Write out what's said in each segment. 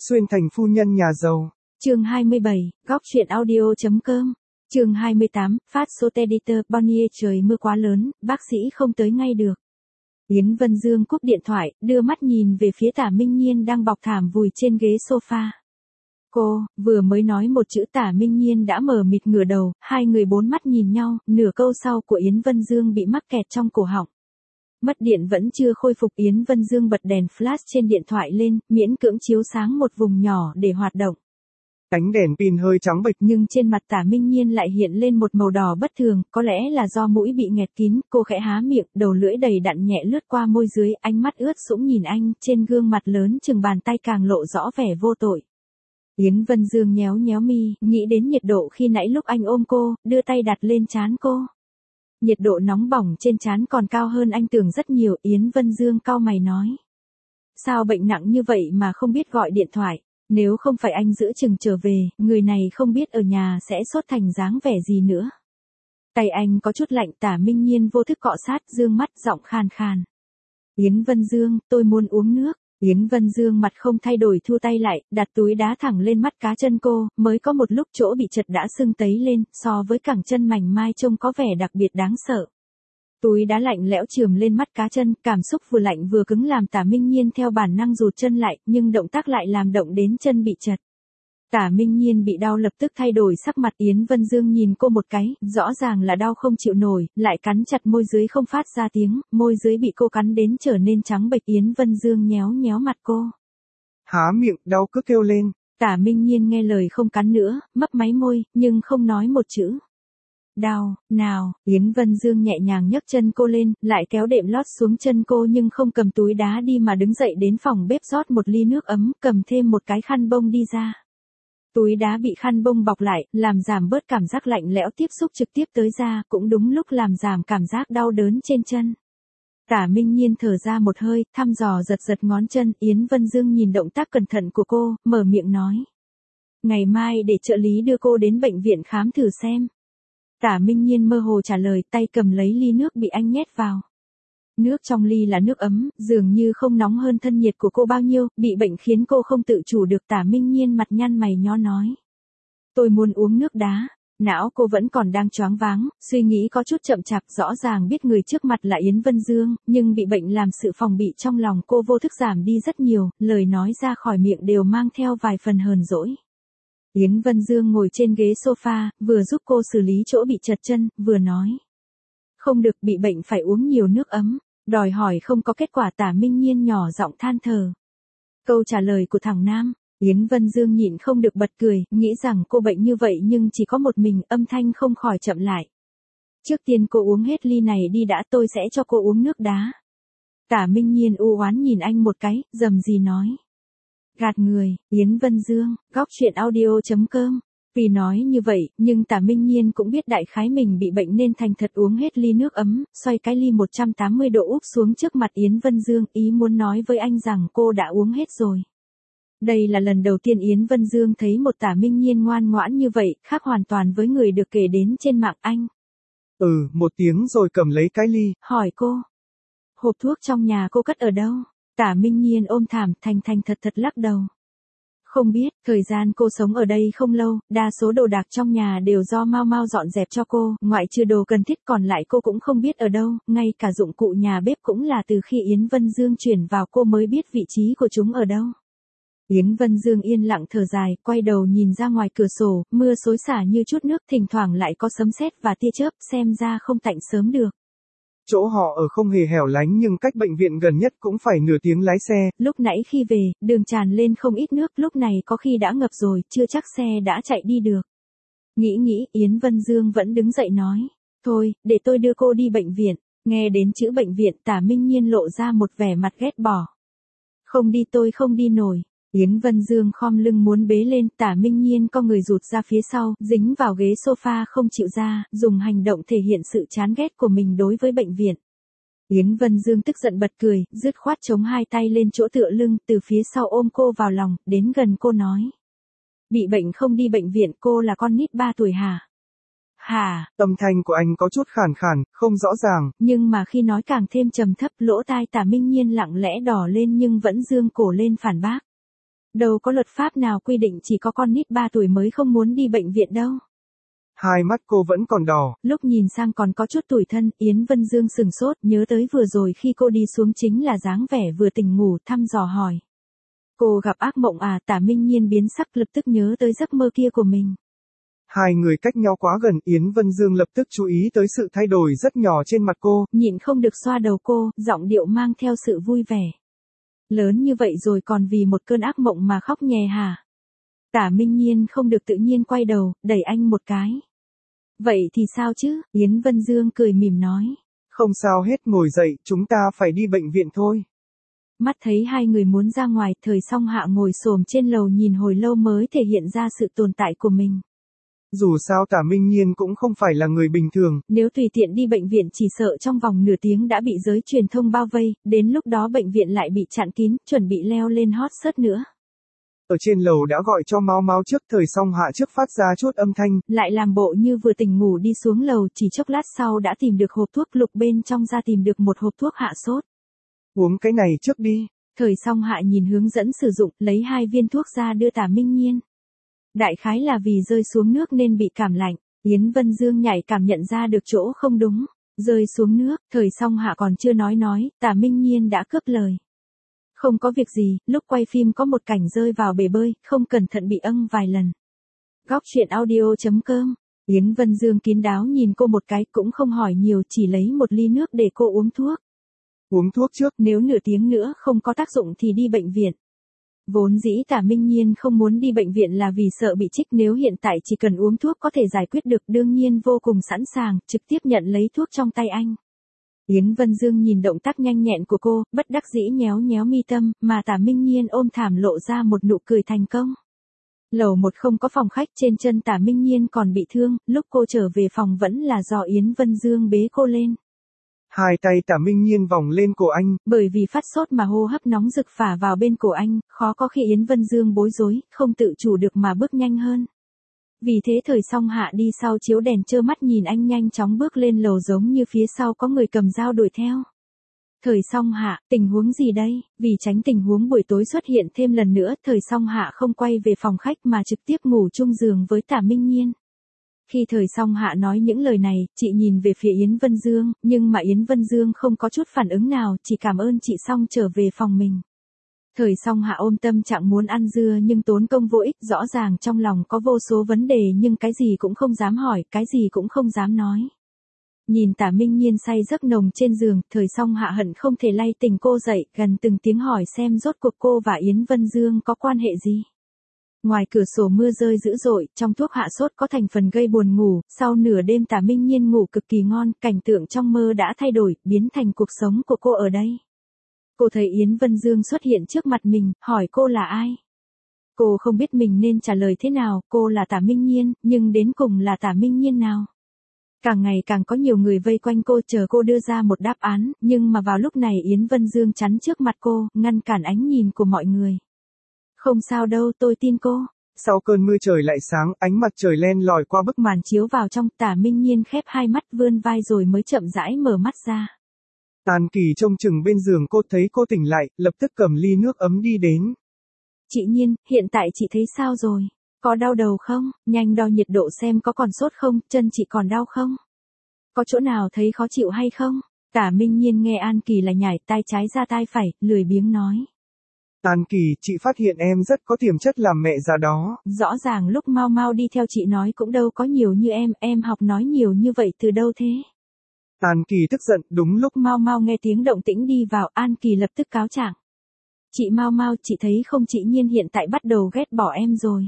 Xuyên thành phu nhân nhà giàu. Chương 27, góc truyện audio.com. Chương 28, phát số editor Bonnier trời mưa quá lớn, bác sĩ không tới ngay được. Yến Vân Dương cúp điện thoại, đưa mắt nhìn về phía Tả Minh Nhiên đang bọc thảm vùi trên ghế sofa. Cô, vừa mới nói một chữ Tả Minh Nhiên đã mờ mịt ngửa đầu, hai người bốn mắt nhìn nhau, nửa câu sau của Yến Vân Dương bị mắc kẹt trong cổ họng. Mất điện vẫn chưa khôi phục, Yến Vân Dương bật đèn flash trên điện thoại lên, miễn cưỡng chiếu sáng một vùng nhỏ để hoạt động. Ánh đèn pin hơi trắng bệch Nhưng trên mặt Tả Minh Nhiên lại hiện lên một màu đỏ bất thường, có lẽ là do mũi bị nghẹt kín, cô khẽ há miệng, đầu lưỡi đầy đặn nhẹ lướt qua môi dưới, ánh mắt ướt sũng nhìn anh, trên gương mặt lớn chừng bàn tay càng lộ rõ vẻ vô tội. Yến Vân Dương nhéo nhéo mi, nghĩ đến nhiệt độ khi nãy lúc anh ôm cô, đưa tay đặt lên trán cô. Nhiệt độ nóng bỏng trên trán còn cao hơn anh tưởng rất nhiều, Yến Vân Dương cau mày nói. Sao bệnh nặng như vậy mà không biết gọi điện thoại, nếu không phải anh giữa chừng trở về, người này không biết ở nhà sẽ sốt thành dáng vẻ gì nữa. Tay anh có chút lạnh, Tả Minh Nhiên vô thức cọ sát, dương mắt giọng khàn khàn. Yến Vân Dương, tôi muốn uống nước. Yến Vân Dương mặt không thay đổi thu tay lại, đặt túi đá thẳng lên mắt cá chân cô, mới có một lúc chỗ bị chật đã sưng tấy lên, so với cẳng chân mảnh mai trông có vẻ đặc biệt đáng sợ. Túi đá lạnh lẽo chườm lên mắt cá chân, cảm xúc vừa lạnh vừa cứng làm Tả Minh Nhiên theo bản năng rụt chân lại, nhưng động tác lại làm động đến chân bị chật. Tả Minh Nhiên bị đau lập tức thay đổi sắc mặt, Yến Vân Dương nhìn cô một cái, rõ ràng là đau không chịu nổi, lại cắn chặt môi dưới không phát ra tiếng, môi dưới bị cô cắn đến trở nên trắng bệch. Yến Vân Dương nhéo nhéo mặt cô. Há miệng, đau cứ kêu lên. Tả Minh Nhiên nghe lời không cắn nữa, mấp máy môi, nhưng không nói một chữ. Đau, nào, Yến Vân Dương nhẹ nhàng nhấc chân cô lên, lại kéo đệm lót xuống chân cô nhưng không cầm túi đá đi mà đứng dậy đến phòng bếp rót một ly nước ấm, cầm thêm một cái khăn bông đi ra. Túi đá bị khăn bông bọc lại, làm giảm bớt cảm giác lạnh lẽo tiếp xúc trực tiếp tới da, cũng đúng lúc làm giảm cảm giác đau đớn trên chân. Tả Minh Nhiên thở ra một hơi, thăm dò giật giật ngón chân, Yến Vân Dương nhìn động tác cẩn thận của cô, mở miệng nói. Ngày mai để trợ lý đưa cô đến bệnh viện khám thử xem. Tả Minh Nhiên mơ hồ trả lời, tay cầm lấy ly nước bị anh nhét vào. Nước trong ly là nước ấm, dường như không nóng hơn thân nhiệt của cô bao nhiêu, bị bệnh khiến cô không tự chủ được. Tả Minh Nhiên mặt nhăn mày nhó nói. Tôi muốn uống nước đá. Não cô vẫn còn đang choáng váng, suy nghĩ có chút chậm chạp, rõ ràng biết người trước mặt là Yến Vân Dương, nhưng bị bệnh làm sự phòng bị trong lòng cô vô thức giảm đi rất nhiều, lời nói ra khỏi miệng đều mang theo vài phần hờn dỗi. Yến Vân Dương ngồi trên ghế sofa, vừa giúp cô xử lý chỗ bị chật chân, vừa nói. Không được, bị bệnh phải uống nhiều nước ấm, đòi hỏi không có kết quả. Tả Minh Nhiên nhỏ giọng than thở. Câu trả lời của thằng Nam, Yến Vân Dương nhịn không được bật cười, nghĩ rằng cô bệnh như vậy nhưng chỉ có một mình, âm thanh không khỏi chậm lại. Trước tiên cô uống hết ly này đi đã, tôi sẽ cho cô uống nước đá. Tả Minh Nhiên u oán nhìn anh một cái, rầm rì nói. Gạt người, Yến Vân Dương, góc truyện audio.com. Vì nói như vậy, nhưng Tả Minh Nhiên cũng biết đại khái mình bị bệnh nên thành thật uống hết ly nước ấm, xoay cái ly 180 độ úp xuống trước mặt Yến Vân Dương, ý muốn nói với anh rằng cô đã uống hết rồi. Đây là lần đầu tiên Yến Vân Dương thấy một Tả Minh Nhiên ngoan ngoãn như vậy, khác hoàn toàn với người được kể đến trên mạng. Anh. Một tiếng rồi cầm lấy cái ly. Hỏi cô. Hộp thuốc trong nhà cô cất ở đâu? Tả Minh Nhiên ôm thảm, thành thật lắc đầu. Không biết, thời gian cô sống ở đây không lâu, đa số đồ đạc trong nhà đều do Mau Mau dọn dẹp cho cô, ngoại trừ đồ cần thiết còn lại cô cũng không biết ở đâu, ngay cả dụng cụ nhà bếp cũng là từ khi Yến Vân Dương chuyển vào cô mới biết vị trí của chúng ở đâu. Yến Vân Dương yên lặng thở dài, quay đầu nhìn ra ngoài cửa sổ, mưa xối xả như chút nước, thỉnh thoảng lại có sấm sét và tia chớp, xem ra không tạnh sớm được. Chỗ họ ở không hề hẻo lánh nhưng cách bệnh viện gần nhất cũng phải nửa tiếng lái xe. Lúc nãy khi về, đường tràn lên không ít nước, lúc này có khi đã ngập rồi, chưa chắc xe đã chạy đi được. Nghĩ, Yến Vân Dương vẫn đứng dậy nói. Thôi, để tôi đưa cô đi bệnh viện. Nghe đến chữ bệnh viện, Tả Minh Nhiên lộ ra một vẻ mặt ghét bỏ. Không đi, tôi không đi nổi. Yến Vân Dương khom lưng muốn bế lên, Tả Minh Nhiên co người rụt ra phía sau, dính vào ghế sofa không chịu ra, dùng hành động thể hiện sự chán ghét của mình đối với bệnh viện. Yến Vân Dương tức giận bật cười, dứt khoát chống hai tay lên chỗ tựa lưng, từ phía sau ôm cô vào lòng, đến gần cô nói. Bị bệnh không đi bệnh viện, cô là con nít 3 tuổi hả? Hả? Âm thanh của anh có chút khàn khàn, không rõ ràng. Nhưng mà khi nói càng thêm trầm thấp, lỗ tai Tả Minh Nhiên lặng lẽ đỏ lên nhưng vẫn dương cổ lên phản bác. Đâu có luật pháp nào quy định chỉ có con nít 3 tuổi mới không muốn đi bệnh viện đâu. Hai mắt cô vẫn còn đỏ. Lúc nhìn sang còn có chút tủi thân, Yến Vân Dương sừng sốt, nhớ tới vừa rồi khi cô đi xuống chính là dáng vẻ vừa tỉnh ngủ, thăm dò hỏi. Cô gặp ác mộng à? Tả Minh Nhiên biến sắc, lập tức nhớ tới giấc mơ kia của mình. Hai người cách nhau quá gần, Yến Vân Dương lập tức chú ý tới sự thay đổi rất nhỏ trên mặt cô. Nhịn không được xoa đầu cô, giọng điệu mang theo sự vui vẻ. Lớn như vậy rồi còn vì một cơn ác mộng mà khóc nhè hả? Tả Minh Nhiên không được tự nhiên quay đầu, đẩy anh một cái. Vậy thì sao chứ? Yến Vân Dương cười mỉm nói. Không sao hết, ngồi dậy, chúng ta phải đi bệnh viện thôi. Mắt thấy hai người muốn ra ngoài, Thời Song Hạ ngồi xổm trên lầu nhìn hồi lâu mới thể hiện ra sự tồn tại của mình. Dù sao Tả Minh Nhiên cũng không phải là người bình thường. Nếu tùy tiện đi bệnh viện chỉ sợ trong vòng nửa tiếng đã bị giới truyền thông bao vây, đến lúc đó bệnh viện lại bị chặn kín, chuẩn bị leo lên hot search nữa. Ở trên lầu đã gọi cho Mau Mau trước, Thời Song Hạ trước phát ra chút âm thanh. Lại làm bộ như vừa tỉnh ngủ đi xuống lầu, chỉ chốc lát sau đã tìm được hộp thuốc lục, bên trong ra tìm được một hộp thuốc hạ sốt. Uống cái này trước đi. Thời Song Hạ nhìn hướng dẫn sử dụng, lấy 2 viên thuốc ra đưa Tả Minh Nhiên. Đại khái là vì rơi xuống nước nên bị cảm lạnh, Yến Vân Dương nhạy cảm nhận ra được chỗ không đúng. Rơi xuống nước, Thời Song Hạ còn chưa nói, Tả Minh Nhiên đã cướp lời. Không có việc gì, lúc quay phim có một cảnh rơi vào bể bơi, không cẩn thận bị âng vài lần. Góc truyện audio.com. Yến Vân Dương kín đáo nhìn cô một cái, cũng không hỏi nhiều, chỉ lấy một ly nước để cô uống thuốc. Uống thuốc trước, nếu nửa tiếng nữa không có tác dụng thì đi bệnh viện. Vốn dĩ Tả Minh Nhiên không muốn đi bệnh viện là vì sợ bị trích, nếu hiện tại chỉ cần uống thuốc có thể giải quyết được, đương nhiên vô cùng sẵn sàng, trực tiếp nhận lấy thuốc trong tay anh. Yến Vân Dương nhìn động tác nhanh nhẹn của cô, bất đắc dĩ nhéo nhéo mi tâm, mà Tả Minh Nhiên ôm thảm lộ ra một nụ cười thành công. Lầu 1 không có phòng khách, trên chân Tả Minh Nhiên còn bị thương, lúc cô trở về phòng vẫn là do Yến Vân Dương bế cô lên. Hai tay Tả Minh Nhiên vòng lên cổ anh. Bởi vì phát sốt mà hô hấp nóng rực phả vào bên cổ anh, khó có khi Yến Vân Dương bối rối, không tự chủ được mà bước nhanh hơn. Vì thế Thời Song Hạ đi sau chiếu đèn trơ mắt nhìn anh nhanh chóng bước lên lầu, giống như phía sau có người cầm dao đuổi theo. Thời Song Hạ, tình huống gì đây? Vì tránh tình huống buổi tối xuất hiện thêm lần nữa, Thời Song Hạ không quay về phòng khách mà trực tiếp ngủ chung giường với Tả Minh Nhiên. Khi Thời Song Hạ nói những lời này, chị nhìn về phía Yến Vân Dương, nhưng mà Yến Vân Dương không có chút phản ứng nào, chỉ cảm ơn chị xong trở về phòng mình. Thời Song Hạ ôm tâm trạng muốn ăn dưa nhưng tốn công vô ích, rõ ràng trong lòng có vô số vấn đề nhưng cái gì cũng không dám hỏi, cái gì cũng không dám nói. Nhìn Tả Minh Nhiên say giấc nồng trên giường, Thời Song Hạ hận không thể lay tỉnh cô dậy, gần từng tiếng hỏi xem rốt cuộc cô và Yến Vân Dương có quan hệ gì. Ngoài cửa sổ mưa rơi dữ dội, trong thuốc hạ sốt có thành phần gây buồn ngủ, sau nửa đêm Tả Minh Nhiên ngủ cực kỳ ngon, cảnh tượng trong mơ đã thay đổi, biến thành cuộc sống của cô ở đây. Cô thấy Yến Vân Dương xuất hiện trước mặt mình, hỏi cô là ai. Cô không biết mình nên trả lời thế nào, cô là Tả Minh Nhiên, nhưng đến cùng là Tả Minh Nhiên nào. Càng ngày càng có nhiều người vây quanh cô chờ cô đưa ra một đáp án, nhưng mà vào lúc này Yến Vân Dương chắn trước mặt cô, ngăn cản ánh nhìn của mọi người. Không sao đâu, tôi tin cô. Sau cơn mưa trời lại sáng, ánh mặt trời len lỏi qua bức màn chiếu vào trong, Tả Minh Nhiên khép hai mắt vươn vai rồi mới chậm rãi mở mắt ra. An Kỳ trông chừng bên giường cô, thấy cô tỉnh lại, lập tức cầm ly nước ấm đi đến. Chị Nhiên, hiện tại chị thấy sao rồi? Có đau đầu không? Nhanh đo nhiệt độ xem có còn sốt không, chân chị còn đau không? Có chỗ nào thấy khó chịu hay không? Tả Minh Nhiên nghe An Kỳ lại nhảy tai trái ra tai phải, lười biếng nói. An Kỳ, chị phát hiện em rất có tiềm chất làm mẹ già đó. Rõ ràng lúc Mau Mau đi theo chị nói cũng đâu có nhiều như em học nói nhiều như vậy từ đâu thế? An Kỳ tức giận, đúng lúc Mau Mau nghe tiếng động tĩnh đi vào, An Kỳ lập tức cáo trạng. Chị Mau Mau, chị thấy không, chị Nhiên hiện tại bắt đầu ghét bỏ em rồi.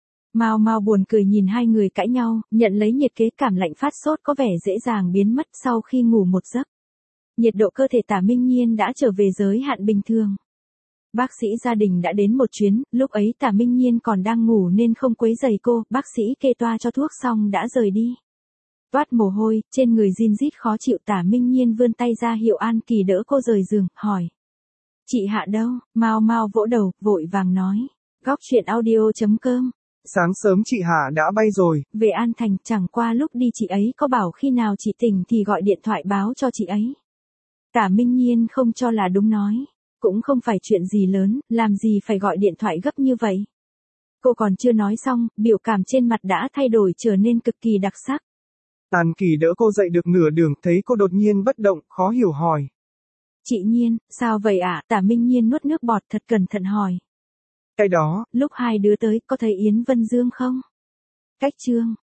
Mau Mau buồn cười nhìn hai người cãi nhau, nhận lấy nhiệt kế, cảm lạnh phát sốt có vẻ dễ dàng biến mất sau khi ngủ một giấc. Nhiệt độ cơ thể Tả Minh Nhiên đã trở về giới hạn bình thường. Bác sĩ gia đình đã đến một chuyến, lúc ấy Tả Minh Nhiên còn đang ngủ nên không quấy rầy cô, bác sĩ kê toa cho thuốc xong đã rời đi. Toát mồ hôi, trên người rin rít khó chịu, Tả Minh Nhiên vươn tay ra hiệu An Kỳ đỡ cô rời giường, hỏi. Chị Hạ đâu? Mau Mau vỗ đầu, vội vàng nói. Góc truyện audio.com. Sáng sớm chị Hạ đã bay rồi. Về An Thành, chẳng qua lúc đi chị ấy có bảo khi nào chị tỉnh thì gọi điện thoại báo cho chị ấy. Tả Minh Nhiên không cho là đúng nói. Cũng không phải chuyện gì lớn, làm gì phải gọi điện thoại gấp như vậy. Cô còn chưa nói xong, biểu cảm trên mặt đã thay đổi trở nên cực kỳ đặc sắc. Tàn Kỳ đỡ cô dậy được nửa đường, thấy cô đột nhiên bất động, khó hiểu hỏi. Chị Nhiên, sao vậy ạ? Tả Minh Nhiên nuốt nước bọt thật cẩn thận hỏi. Cái đó, Lúc hai đứa tới, có thấy Yến Vân Dương không? Cách Trương.